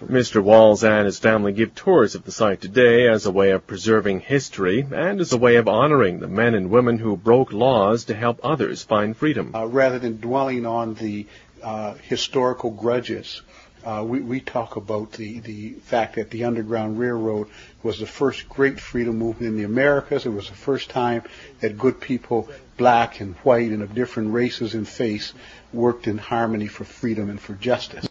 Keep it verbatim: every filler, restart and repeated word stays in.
Mister Walls and his family give tours of the site today as a way of preserving history and as a way of honoring the men and women who broke laws to help others find freedom. Uh, rather than dwelling on the uh, historical grudges, Uh, we, we talk about the, the fact that the Underground Railroad was the first great freedom movement in the Americas. It was the first time that good people, black and white and of different races and faiths, worked in harmony for freedom and for justice.